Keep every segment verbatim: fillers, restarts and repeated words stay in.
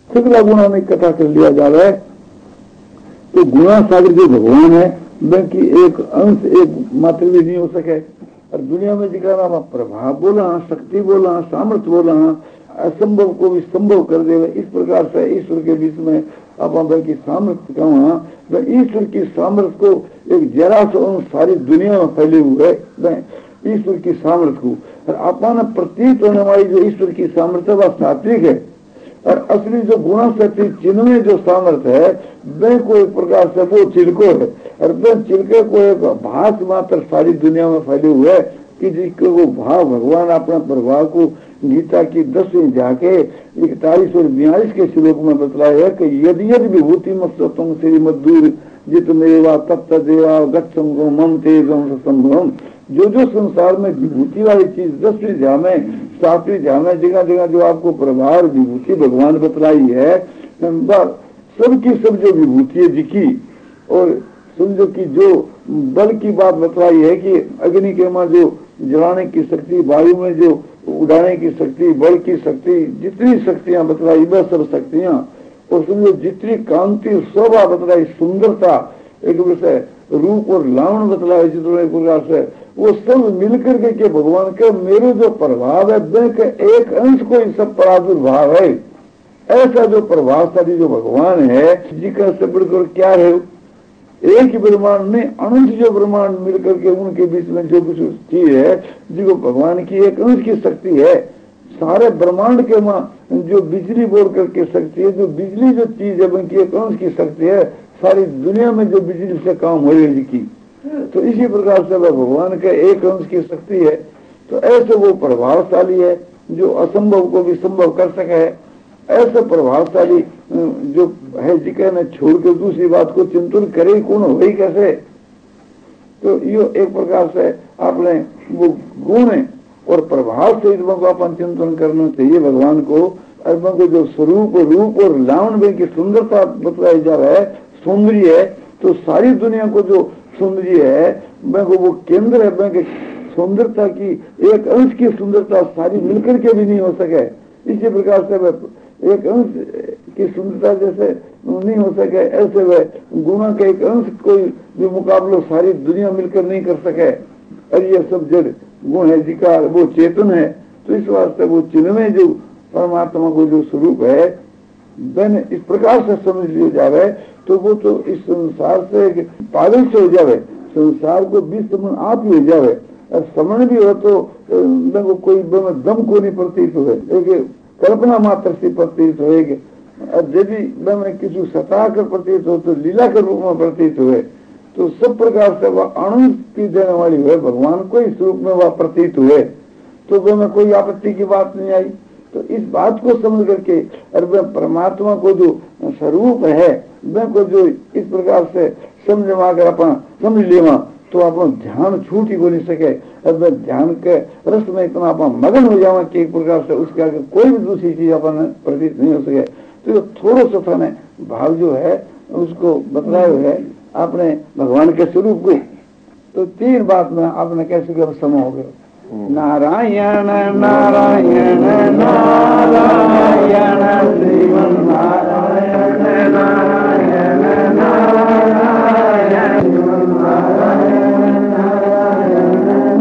सगला गुणा में इकट्ठा कर लिया जा रहा है। तो गुणा सागर जो भगवान है बाकी एक अंश एक मात्र भी नहीं हो सके। और दुनिया में जिक्र प्रभाव बोला, शक्ति बोला, सामर्थ्य बोला, असंभव को भी संभव कर दे। इस प्रकार से ईश्वर के बीच में आप की सामर्थ्य कहा, ईश्वर की सामर्थ्य को एक जरा सा सारी दुनिया में फैले हुए ईश्वर की सामर्थ्य को, और अपन प्रतीत होने वाली जो ईश्वर की सामर्थ्य वह सात्विक है। और असली जो गुणा शक्ति चिन्ह में जो सामर्थ्य है वह को एक प्रकार से वो चिलको है। और वह चिलके को एक भाष मात्र सारी दुनिया में फैले हुए है कि जिसको वो भाव भगवान अपना प्रभाव को गीता की दसवीं जाके इकतालीस और बयालीस के श्लोक में बतलाया है कि यदि यदि विभूति मत्सम श्री मधुर जित मेवा तत्त देवा गच्छम मम तेजम संभवम। जो जो संसार में विभूति वाली चीज दसवीं ध्यान में सातवीं ध्यान में जगह जगह जो आपको प्रभाव विभूति भगवान बतलाई है, सबकी सब जो विभूति दिखी और समझो कि जो बल की बात बतलाई है कि अग्नि के मां जो जलाने की शक्ति, वायु में जो उड़ाने की शक्ति, बल की शक्ति, जितनी शक्तियां बतलाई वह सब शक्तियां, और समझो जितनी कांति शोभा बतलाई, सुंदरता, एक विषय रूप और लावण बतलाए जितने प्रकार से, वो सब मिलकर के, के भगवान का मेरे जो प्रभाव है वह के एक अंश को ही सब प्रादुर्भाव है। ऐसा जो प्रभावशाली जो भगवान है जिसका से बढ़कर क्या है, एक ही ब्रह्मांड में अनंत जो ब्रह्मांड मिलकर के उनके बीच में जो कुछ चीज है जिसको भगवान की एक अंश की शक्ति है। सारे ब्रह्मांड के मां जो बिजली बोल करके शक्ति है, जो बिजली जो चीज है उनकी एक अंश की शक्ति है, सारी दुनिया में जो बिजली से काम हो रही की, तो इसी प्रकार से वह भगवान का एक अंश की शक्ति है। तो ऐसे वो प्रभावशाली है जो असंभव को भी संभव कर सके है। ऐसे प्रभावशाली जो है जिका ने छोड़ के दूसरी बात को चिंतन करे कौन हो ही कैसे। तो ये एक प्रकार से आपने वो गुण है और प्रभाव से को अपन चिंतन करना चाहिए भगवान को। और को जो स्वरूप रूप और लावण में की सुंदरता बतलाई जा रहा है, सौंदर्य है, तो सारी दुनिया को जो सौंदर्य है मैं को वो केंद्र है, मैं सुंदरता की एक अंश की सुंदरता सारी मिलकर के भी नहीं हो सके। इसी प्रकार से एक अंश की सुंदरता जैसे नहीं हो सके, ऐसे वह गुणा के एक अंश कोई भी मुकाबला सारी दुनिया मिलकर नहीं कर सके। और ये सब जड़ गुण है जिका वो चेतन है। तो इस वास्ते वो चिन्ह में जो परमात्मा को जो स्वरूप है मैंने इस प्रकार से समझ लिया जावे तो वो तो इस संसार से पागल से हो जावे, संसार को भी समझ आप ही हो जावे। और समझ भी हो तो वो कोई दम को नहीं प्रतीत हुए, एक कल्पना मात्र से प्रतीत होएगी। और यदि मैंने किसी सता कर प्रतीत हो तो लीला के रूप में प्रतीत हुए, तो सब प्रकार से वह अनंत की देने वाली हुए भगवान को इस रूप में वह प्रतीत हुए, तो वह में कोई आपत्ति की बात नहीं आई। तो इस बात को समझ करके और वह परमात्मा को जो स्वरूप है वह को जो इस प्रकार से समझवा कर अपन समझ लेवा तो अपन ध्यान छूट ही हो नहीं सके। और वह ध्यान के रस में इतना अपन मगन हो जावा कि एक प्रकार से उसके आगे कोई भी दूसरी चीज अपन प्रतीत नहीं हो सके। तो थोड़ा सा था ने भाव जो है उसको बतलाए हुए आपने भगवान के स्वरूप को। तो तीन बात में आपने कैसे समय हो गया, नारायण नारायण नारायण श्रीमन नारायण नारायण नारायण श्रीमन नारायण नारायण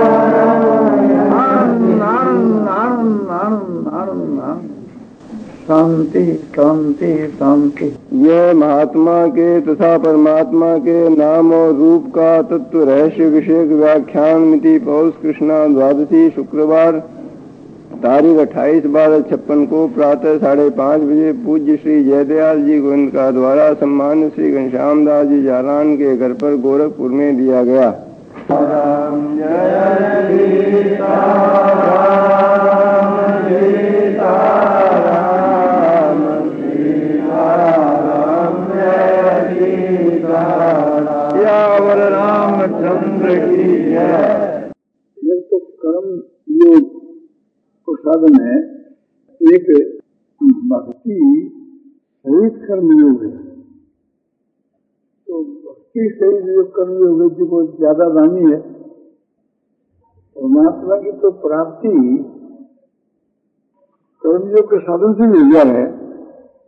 नारायण। शांति शांति शांति। यह महात्मा के तथा परमात्मा के नाम और रूप का तत्व रहस्य विषयक व्याख्यान मिति पौष कृष्णा द्वादशी शुक्रवार तारीख अट्ठाईस बारह छप्पन को प्रातः साढ़े पाँच बजे पूज्य श्री जयदयाल जी गोविंद का द्वारा सम्मान्य श्री घनश्याम दास जी जालान के घर पर गोरखपुर में दिया गया। रामचंद्र की जय। ये तो कर्म योग को साधन है, एक भक्ति सहित कर्म योग है। तो भक्ति सहित जो कर्म योग है जो ज्यादा दानी है, परमात्मा की तो प्राप्ति कर्मयोग के साधन से मिल गया है।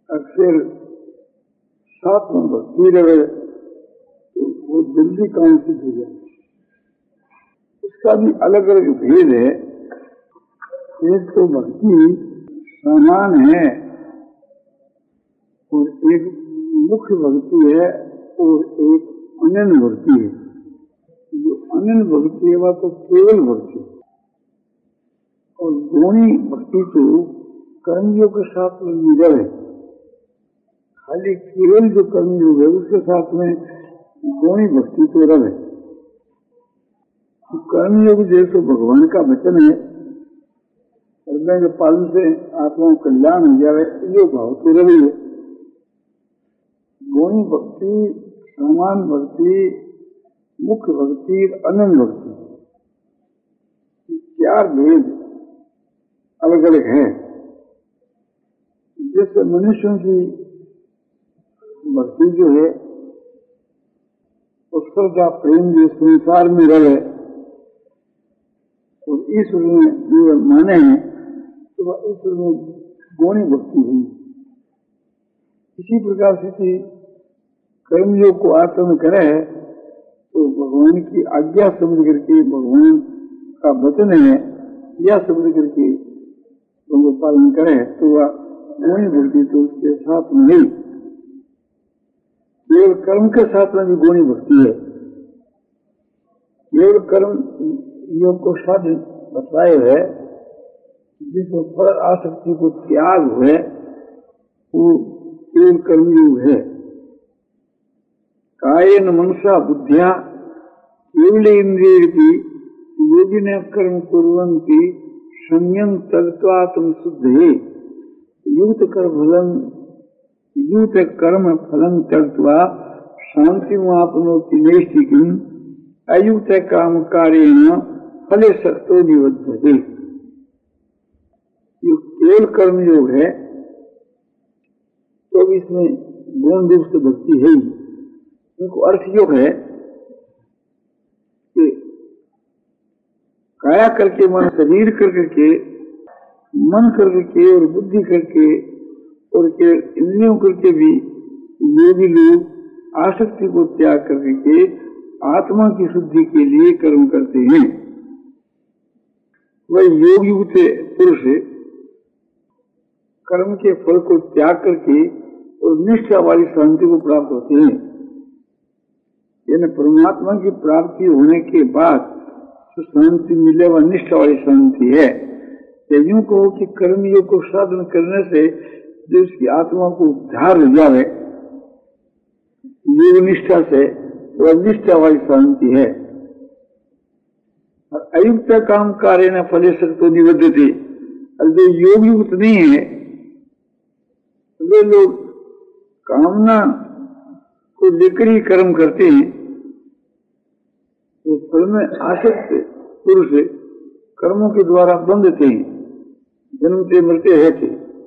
और फिर साथ में भक्ति रहे तो वो जल्दी काम सिद्ध हो जाए। उसका भी अलग अलग भेद है। एक तो भक्ति समान है और एक मुख्य भक्ति है और एक अनन्य भक्ति है। जो अनन्य भक्ति है वह तो केवल भक्ति, और गौणी भक्ति तो कर्मयोग के साथ में मिल है। खाली केवल जो कर्मयोग है उसके साथ में गौणी भक्ति तो रव है। कर्मयोग जैसे भगवान का वचन है, कर्म के पालन से आत्माओं कल्याण हो जाए, यो भाव तो रवि है। गौणी भक्ति, समान भक्ति, मुख्य भक्ति, अनन्य भक्ति, चार भेद अलग अलग है। जैसे मनुष्यों की भक्ति जो है उसका का प्रेम जो संसार में रहे और ईश्वर में जो माने हैं तो वह ईश्वर में गौणी भक्ति हुई। इसी प्रकार से कर्मयोग को आत्मा करे तो भगवान की आज्ञा समझ करके, भगवान का वचन है यह समझ करके उनको पालन करे तो वह गौणी भक्ति तो उसके साथ में नहीं, केवल कर्म के साथ में भी गौणी भक्ति है। केवल कर्म योग को साधन बताए है जिसमें फल आसक्ति को त्याग हुए वो केवल कर्मयोग है। कायेन मनसा बुद्धिया केवल इंद्रिय योगिन कर्म कुर्वन्ति संयम तत्वात्म शुद्धे युक्त कर फलम युक्त कर्म फलम त्यक्त्वा शांति आपनोति नैष्ठिकीं अयुक्त काम कार्येण फले सक्तो निबध्यते। जो केवल कर्म योग है तो इसमें गौण रूप से भक्ति है ही। इनको अर्थ योग है कि काया करके, मन शरीर कर करके, मन करके और बुद्धि करके और के इंद्रियों करके भी योगी लोग आसक्ति को त्याग करके आत्मा की शुद्धि के लिए कर्म करते हैं। वह योग युक्त पुरुष कर्म के फल को त्याग करके और निष्ठा वाली शांति को प्राप्त होते हैं। यानी परमात्मा की प्राप्ति होने के बाद जो शांति मिले वह निष्ठा वाली शांति है। यूं कहो कि कर्म योग को साधन करने से जो उसकी आत्मा को उद्धार हो जाए योग निष्ठा से, वह निष्ठा वाली शांति है। और अयुक्त काम कार्य न फले सक्तो निबद्धते। और जो योग युक्त नहीं है वे लोग कामना को लेकर ही कर्म करते हैं तो फल में आसक्त पुरुष कर्मों के द्वारा बंधते हैं, जन्मते मरते रहते।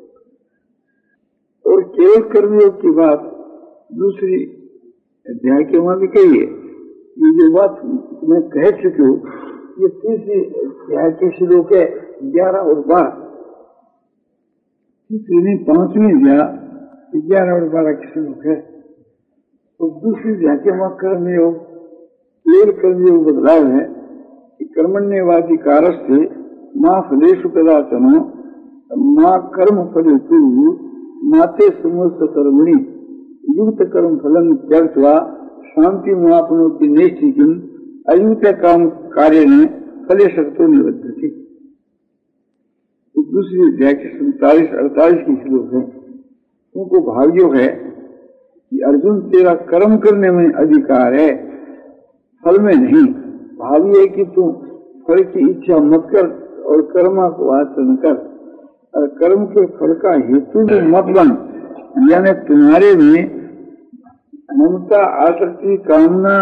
और केवल कर्मयोग की बात दूसरी अध्याय के वहां भी कही है। ये जो बात मैं कह चुकी हूँ ये तीसरी अध्याय के श्लोक है ग्यारह और बारह। तीसरी नहीं पांचवी अध्याय ग्यारह और बारह के श्लोक है। तो दूसरी अध्याय के वहां कर्मयोग, केवल कर्मयोग बदलाव है कि कर्मण्यवाधिकारस्ते मां फलेषु कदाचन मां कर्म फलेषु माते समस्त कर्मणि युक्त कर्म फलम त्यक्त्वा शांति आपनोति नैष्ठिकीं अयुक्त काम कार्येण फले सक्तो निबध्यते। दूसरी अध्याय के सैंतालीस अड़तालीस की श्लोक है। उनको भावयोग है कि अर्जुन तेरा कर्म करने में अधिकार है, फल में नहीं। भावी है कि तू फल की इच्छा मत कर और कर्मा को आचरण कर, और कर्म के फल का हेतु भी मत बन। यानी तुम्हारे में ममता, आसक्ति, कामना,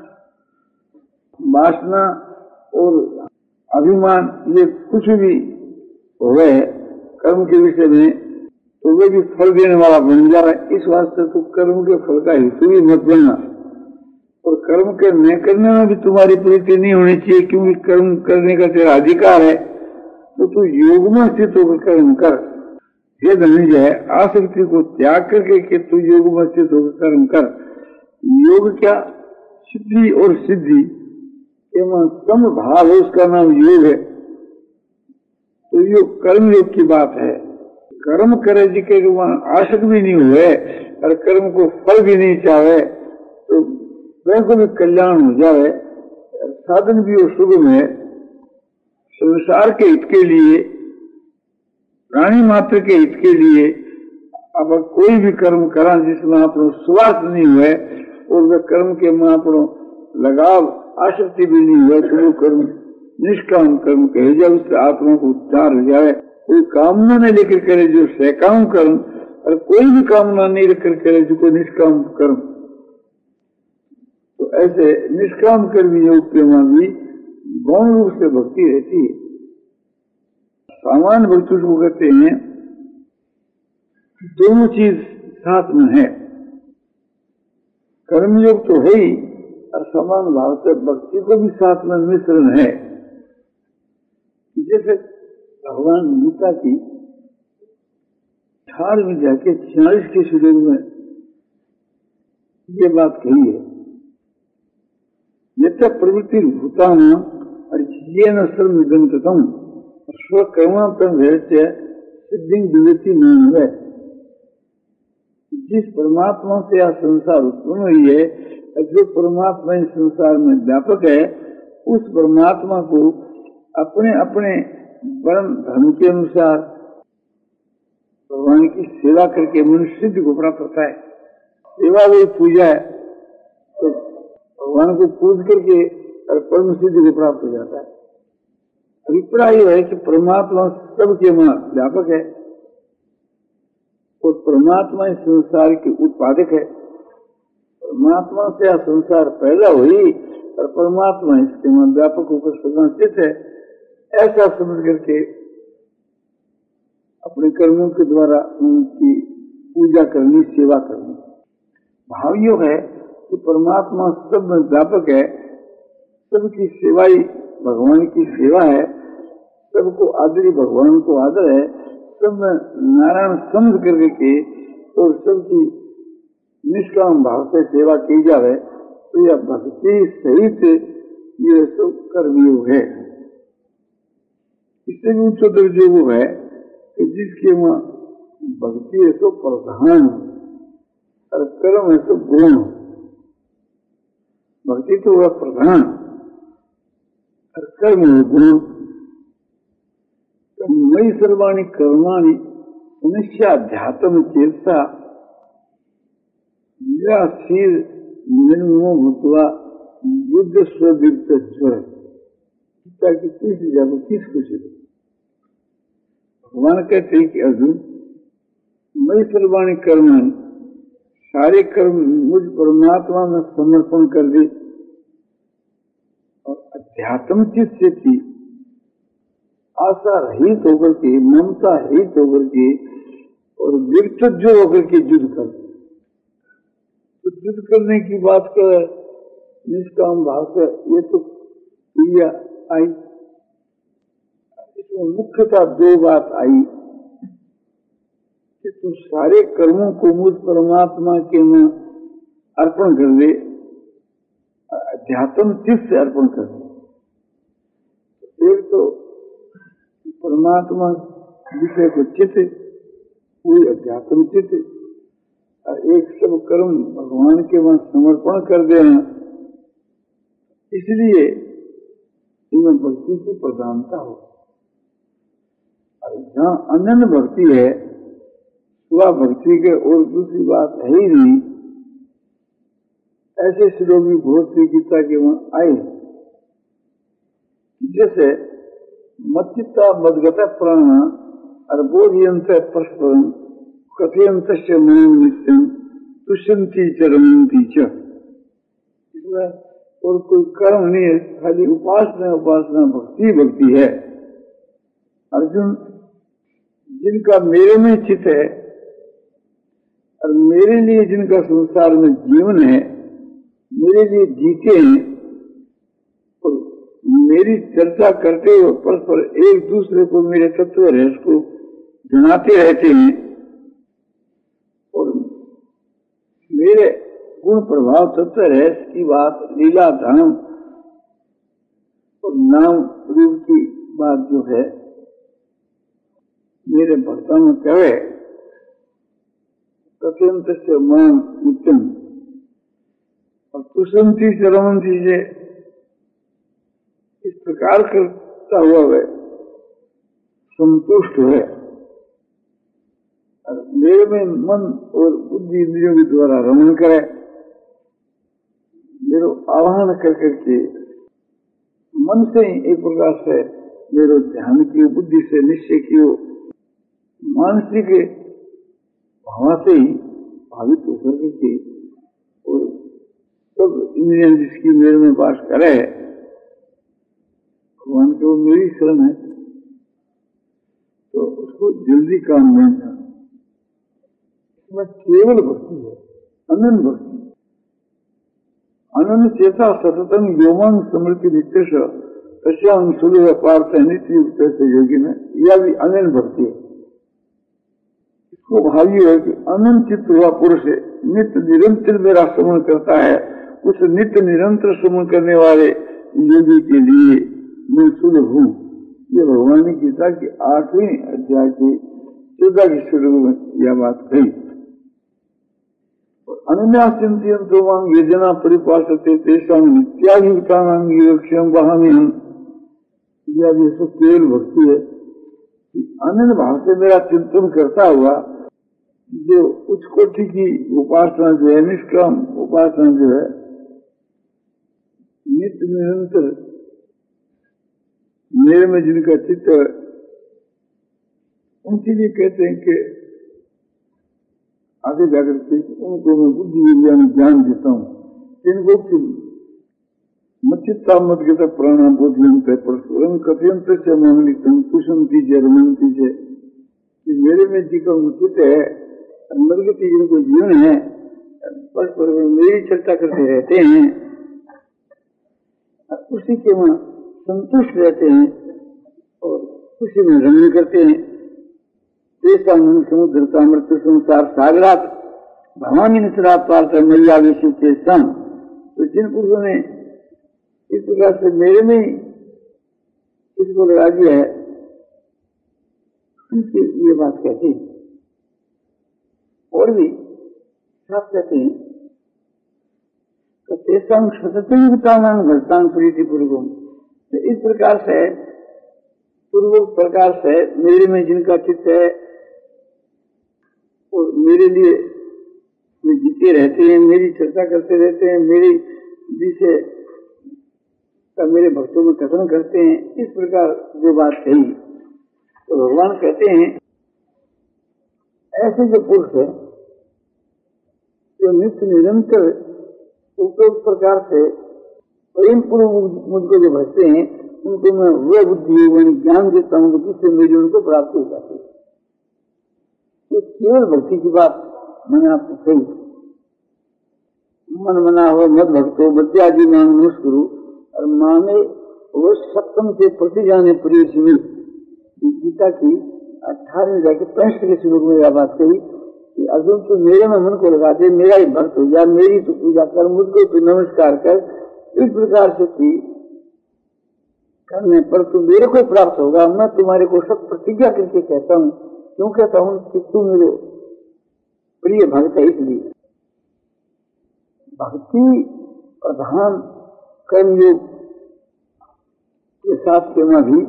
वासना और अभिमान ये कुछ भी हुए कर्म के विषय में तो वे भी फल देने वाला बन जा रहा है। इस वास्ते तो कर्म के फल का हेतु भी मत बनना, और कर्म के न करने में भी तुम्हारी प्रीति नहीं होनी चाहिए, क्योंकि कर्म करने का तेरा अधिकार है। तो तू योग में स्थित होकर कर्म कर। ये धनंजय आसक्ति को त्याग करके कि तू योग में स्थित होकर कर्म कर। योग क्या? सिद्धि और सिद्धि एवं सम भाव है, उसका नाम योग है। तो योग कर्म योग की बात है। कर्म करे जी के वहां आसक्त भी नहीं हुए और कर्म को फल भी नहीं चाहे तो वह को भी कल्याण हो जाए, साधन भी हो शुभ में, संसार के हित के लिए, प्राणी मात्र के हित के लिए अब कोई भी कर्म करा जिसमें अपनो स्वार्थ नहीं हुए और वह कर्म के में अपनो लगाव आसक्ति भी नहीं हुए तो वो कर्म निष्काम कर्म कहे जाए, उससे आत्मा को उद्धार हो जाए। कोई कामना नहीं लेकर करे जो सकाम कर्म, और कोई भी कामना नहीं लेकर करे जो कोई निष्काम कर्म। तो ऐसे निष्काम कर्म योग के वहां भी गौण रूप से भक्ति रहती है। सामान्य भक्ति को कहते हैं दोनों चीज साथ में है, कर्मयोग तो है ही और समान भाव से भक्ति को भी साथ में मिश्रण है। जैसे भगवान गीता की अठारहवीं अध्याय के छियालीस के श्लोक में ये बात कही है, यथा प्रवृत्ति भूतान और ये न सर्वगंतम स्वकर्मा प्रवृत्ति सिद्धि विवृत्ति न है। जिस परमात्मा से यह संसार उत्पन्न हुई है, जो परमात्मा इस संसार में व्यापक है, उस परमात्मा को अपने अपने परम धर्म के अनुसार भगवान की सेवा करके मनुष्य सिद्धि को प्राप्त होता है। सेवा वही पूजा है, तो भगवान को पूज करके और परम सिद्धि को प्राप्त हो जाता है। अभिप्राय यह है कि परमात्मा सबके वहां व्यापक है और परमात्मा इस संसार के उत्पादक है। परमात्मा से यह संसार पैदा हुई और परमात्मा इसके वहां व्यापक होकर सदा स्थित है, ऐसा समझ करके अपने कर्मों के द्वारा उनकी पूजा करनी, सेवा करनी। भाव यो है कि परमात्मा सब में व्यापक है, सबकी सेवा ही भगवान की सेवा है, सबको आदरी भगवान को आदर है, सब में नारायण समझ करके और सबकी निष्काम भाव से सेवा की जाए तो यह भक्ति सहित ये सब कर्मयोग है। इससे भी उच्च दर्जे वो है कि जिसके वहां भक्ति है सो प्रधान और कर्म है सो गुण। भक्ति तो वह प्रधान और कर्म है गुण। तो मई सर्वाणी कर्माणि निश्चाध्यात्म चेतसा निराशीर निर्मो भूतवा युद्ध स्वदीप्त ज्वर। गीता की तीसरी जब तीस कुछ भगवान कहते हैं कि अर्जुन मई सर्वाणी कर्माणि, सारे कर्म मुझ परमात्मा में समर्पण कर दे और अध्यात्म चित्त से थी आशा रहित होकर के, ममता रहित होकर के और विरतज्व होकर के युद्ध कर। तो युद्ध करने की बात कर निष्काम भाव से ये तो क्रिया आई। इसमें मुख्यतः दो बात आई कि तू सारे कर्मों को मुझ परमात्मा के में अर्पण कर दे, अध्यात्म चित्त से अर्पण कर दे। एक तो परमात्मा विषय को चित्त, कोई अध्यात्म चित्त, और एक सब कर्म भगवान के वहां समर्पण कर देना। इसलिए इनमें भक्ति की प्रधानता हो। और जहाँ अनन्य भक्ति है वह भक्ति के और दूसरी बात है ही नहीं। ऐसे श्लोक भी बहुत सी गीता के वहां आए, जैसे मच्चित्ता मदगता प्राण और बोधियंत परस्परम कथयंत मन नित्यम तुष्यंती चरमती च। इसमें और कोई कर्म नहीं है, खाली उपासना उपासना भक्ति भक्ति है। अर्जुन, जिनका मेरे में चित्त है और मेरे लिए जिनका संसार में जीवन है, मेरे लिए जीते हैं और मेरी चर्चा करते हुए परस्पर एक दूसरे को मेरे तत्व रहस्य को जनाते रहते हैं और मेरे गुण प्रभाव तत्व रहस्य की बात, लीला धर्म और नाम रूप की बात जो है मेरे भक्तों में कहे अत्यंत से मान नित्यम और तुषंती से रमंती से इस प्रकार करता हुआ वह संतुष्ट है और मेरे में मन और बुद्धि इंद्रियों के द्वारा रमण करे, मेरे आह्वान कर करके मन से ही एक प्रकार से मेरे ध्यान की बुद्धि से निश्चय की मानसिक भाव से ही भावित होकर के और सब इंद्रियां जिसकी मेरे में वास करे भगवान के वो मेरी शरण है तो उसको जल्दी काम नहीं जाना। इसमें केवल भक्ति है, अनन्य भक्ति, अनन्य चेता सततम योमान स्मृति नित्य तस्याम सुलभ पार्थ नित्य युक्त से योगी में, यह भी अनन्य भक्ति है। इसको भावी है कि अनंत चित्त हुआ पुरुष है, नित्य निरंतर मेरा स्मरण करता है, उस नित्य निरंतर स्मरण करने वाले योगी के लिए मैं सुलभ हूँ। ये भगवान की गीता की आठवीं अध्याय की चौदह की शुरू में यह बात कही। अनन्या चिंतन तो मांग योजना परिपालते तेषां नित्याभियुक्तानां योगक्षेम वहामि हम, यह भी केवल भक्ति है कि अनन्य भाव से मेरा चिंतन करता हुआ जो उच्च कोटि की उपासना जो है, निष्काम उपासना जो है, नित्य निरंतर मेरे में जिनका चित्त है उनके लिए कहते हैं कि आगे जाकर के उनको मैं बुद्धि विज्ञान ज्ञान देता हूँ, जिनको कि मच्चित्ता मत गता प्राणाम बोधियंत है परस्परम कथयंत से मोहनिकम तुषंती जय रमंती जय, कि मेरे में जी का उचित है मदगति जिनको जीवन है परस्पर मेरी चर्चा करते रहते हैं, उसी के वहां संतुष्ट रहते हैं और उसी में रमण करते हैं। देशा मन समुद्रता मृत्यु संसार सागरात भवानी निसरात पार्थ मैया विश्व के संग, तो जिन पुरुषों ने इस प्रकार से मेरे में ही इसको लगा दिया है उनकी ये बात कहते हैं। और भी साफ कहते हैं तेषां सततयुक्तानां भक्तां प्रीति पूर्वम, तो इस प्रकार से पूर्व प्रकार से मेरे में जिनका चित्त है और मेरे लिए वे जीते रहते हैं, मेरी चर्चा करते रहते हैं, मेरी विषय का मेरे भक्तों में कथन करते हैं, इस प्रकार जो बात कही तो भगवान कहते हैं ऐसे जो पुरुष है जो नित्य निरंतर उपयुक्त प्रकार से प्रेम पूर्व मुझको जो भजते हैं उनको मैं वह बुद्धि ज्ञान देता हूँ जिससे मेरी उनको प्राप्ति हो जाती है। तो केवल भक्ति की बात मैंने आपको कही, मन मना हो मत भक्तो बद्यादि मान मुस्कुरु और माने वो सप्तम से प्रति जाने प्रिय सिमी, गीता की अठारहवीं जाके पैंसठ के श्लोक में यह बात कही कि अर्जुन तो मेरे में मन को लगा दे, मेरा ही भक्त हो जा, मेरी तो पूजा कर, मुझको तो नमस्कार कर, इस प्रकार से की करने पर तू मेरे को प्राप्त होगा। मैं तुम्हारे को सब प्रतिज्ञा करके कहता हूँ, क्यों कहता हूँ कि तू मेरे प्रिय भक्त है। इसलिए भक्ति प्रधान कर्मयोग के साथ के में भी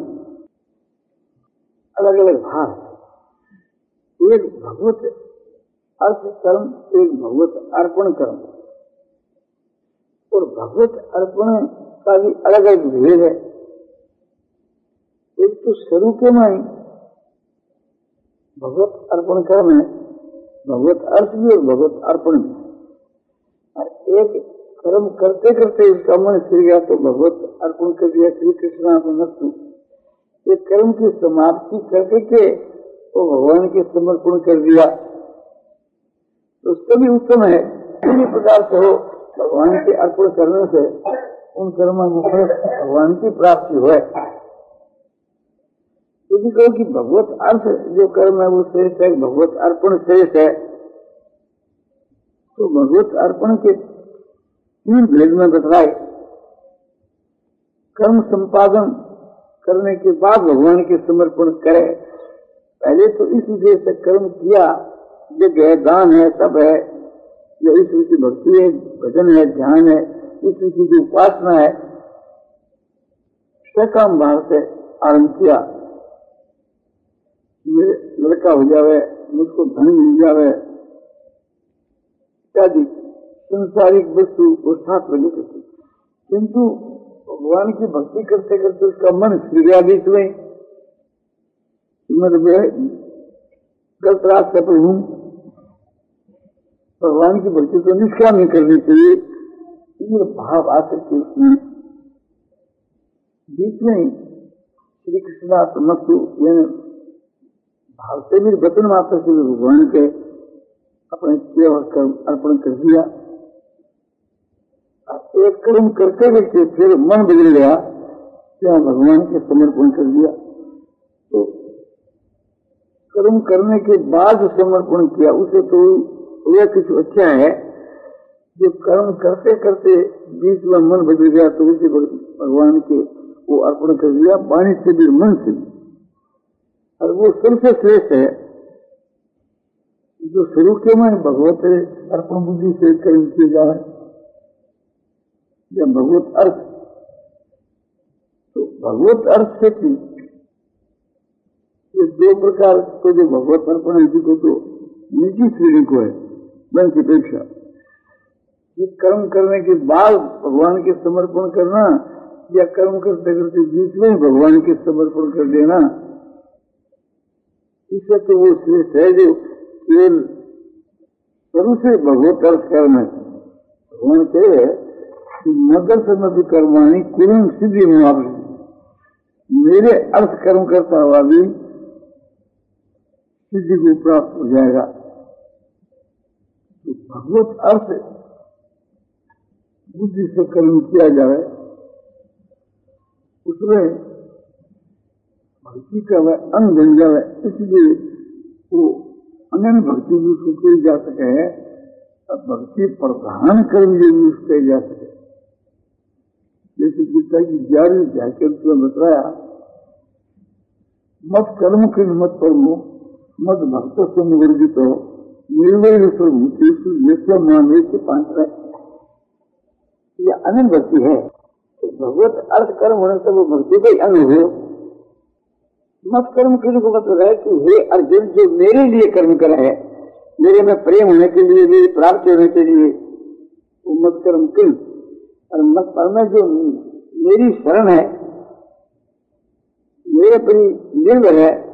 अलग अलग भाव, एक भगवत अर्थ कर्म, एक भगवत अर्पण कर्म, और भगवत अर्पण का भी अलग अलग भेद है। एक तो स्वरूप में ही भगवत अर्पण कर्म है, भगवत अर्थ भी और भगवत अर्पण भी, और एक कर्म करते करते उसका मन फिर गया तो भगवत अर्पण कर दिया, श्री कृष्णार्पणमस्तु। एक कर्म की समाप्ति करके के वो भगवान के समर्पण कर दिया तो उसका भी उत्तम है। इसी प्रकार से हो भगवान के अर्पण करने से उन कर्मों में भगवान की प्राप्ति हो। यदि कहो कि भगवत अर्थ जो कर्म है वो श्रेष्ठ है, भगवत अर्पण श्रेष्ठ है, तो भगवत अर्पण के तीन भेद में बतलाए। कर्म संपादन करने के बाद भगवान के समर्पण करे। पहले तो इस विषय से कर्म किया, यज्ञ है, दान है, तप है, या ईश्वर की भक्ति है, भजन है, ध्यान है, ईश्वर की जो उपासना है, सकाम भाव से आरंभ किया। मेरे लड़का हो जावे, मुझको धन मिल जावे इत्यादि संसारिक वस्तु वो साथ में करती, किंतु भगवान की भक्ति करते करते उसका मन फिर गया बीच में, गलत रास्ते पर हूं। भगवान की भक्ति तो निष्काम ही करनी चाहिए, ये भाव आकर के उसमें बीच में श्री कृष्णार्पणमस्तु भाव से भी वचन मात्र से भगवान के अपने केवल कर्म अर्पण कर दिया। एक कर्म करते करते फिर मन बदल गया, क्या भगवान के समर्पण कर दिया। तो कर्म करने के बाद समर्पण किया, उसे तो यह कुछ अच्छा है। जो कर्म करते करते बीच में मन बदल गया तो उसे भगवान के वो अर्पण कर दिया, वाणी से भी मन से भी। और वो सबसे श्रेष्ठ है जो शुरू के में भगवत अर्पण बुद्धि से कर्म किए जाए या भगवत अर्थ। तो भगवत अर्थ से थी ये दो प्रकार को जो भगवत अर्पण है, को तो निजी श्रेणी को है मन की अपेक्षा। ये कर्म करने के बाद भगवान के समर्पण करना या कर्म करते करते बीच में भगवान के समर्पण कर देना, इससे तो वो श्रेष्ठ है जो केवल शुरू से भगवत अर्थ कर्म है। भगवान कहे कि मदर समझ कर्माणी कुरम सिद्धि मुआवजे, मेरे अर्थ कर्म करता हुआ भी सिद्धि को प्राप्त हो जाएगा। तो भगवत अर्थ बुद्धि से कर्म किया जाए, उसमें भक्ति का वह अंग बन जाए, इसलिए वो अन्य भक्ति भी उसको कही जा सके है, भक्ति प्रधान कर्म जो भी उसको कही जा सके। जैसे गीता की ग्यारहवीं अध्याय के अंत में बताया, मत कर्म के मत परमो मत भक्त समवर्जित हो निर्वय स्वभूतेषु ये मामे से पांच रहे। यह अनंत भक्ति है। तो भगवत अर्थ कर्म होने से वो भक्ति का ही अंग हो। मत कर्म करने को मतलब है कि हे अर्जुन, जो मेरे लिए कर्म करा है, मेरे में प्रेम होने के लिए, मेरी प्राप्ति होने के लिए, वो मत कर्म किल। और मत कर्म जो मेरी शरण है, मेरे पर निर्भर है,